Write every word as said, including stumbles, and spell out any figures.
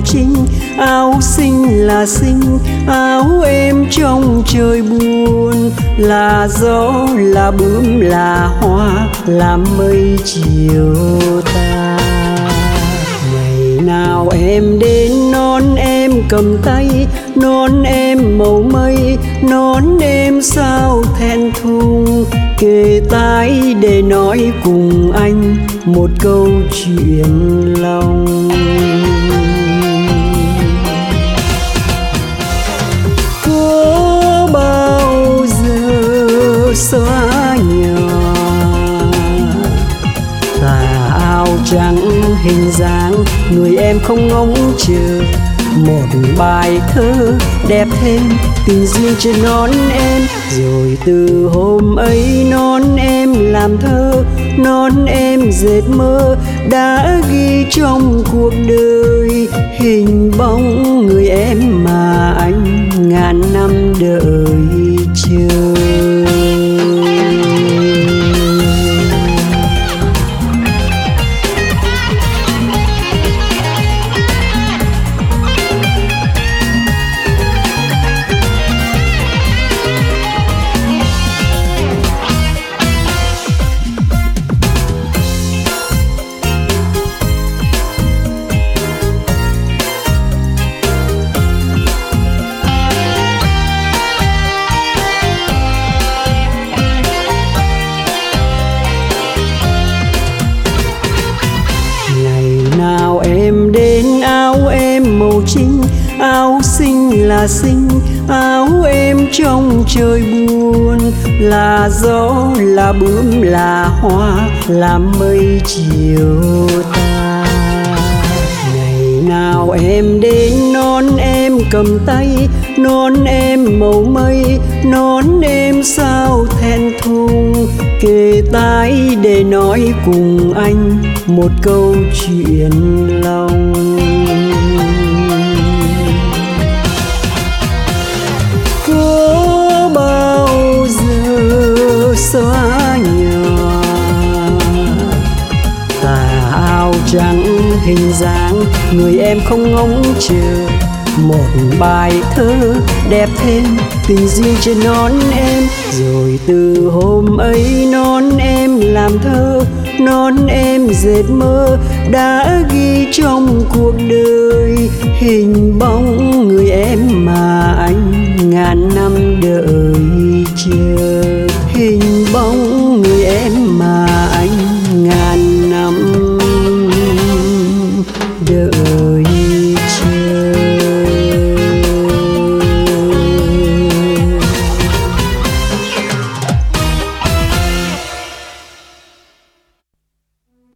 trinh, áo xinh là xinh, áo em trong trời buồn. Là gió, là bướm, là hoa, là mây chiều ta. Ngày nào em đến nón em cầm tay, nón em màu mây, nón em sao thẹn thùng, kề tai để nói cùng anh một câu chuyện lòng. Có bao giờ xóa nhòa tà áo trắng hình dáng, người em không ngóng chờ một bài thơ đẹp thêm tình duyên trên nón em. Rồi từ hôm ấy nón em làm thơ, nón em dệt mơ, đã ghi trong cuộc đời hình bóng người em mà anh ngàn năm đợi chờ. Nào em đến áo em màu trinh, áo xinh là xinh, áo em trong trời buồn. Là gió, là bướm, là hoa, là mây chiều ta. Ngày nào em đến nón em cầm tay, nón em màu mây, nón em sao thẹn thùng, kề tai để nói cùng anh một câu chuyện lòng. Có bao giờ xóa nhòa tà áo trắng hình dáng, người em không ngóng chờ một bài thơ đẹp thêm tình duyên trên nón em. Rồi từ hôm ấy nón em làm thơ, nón em dệt mơ, đã ghi trong cuộc đời hình bóng người em mà anh ngàn năm đợi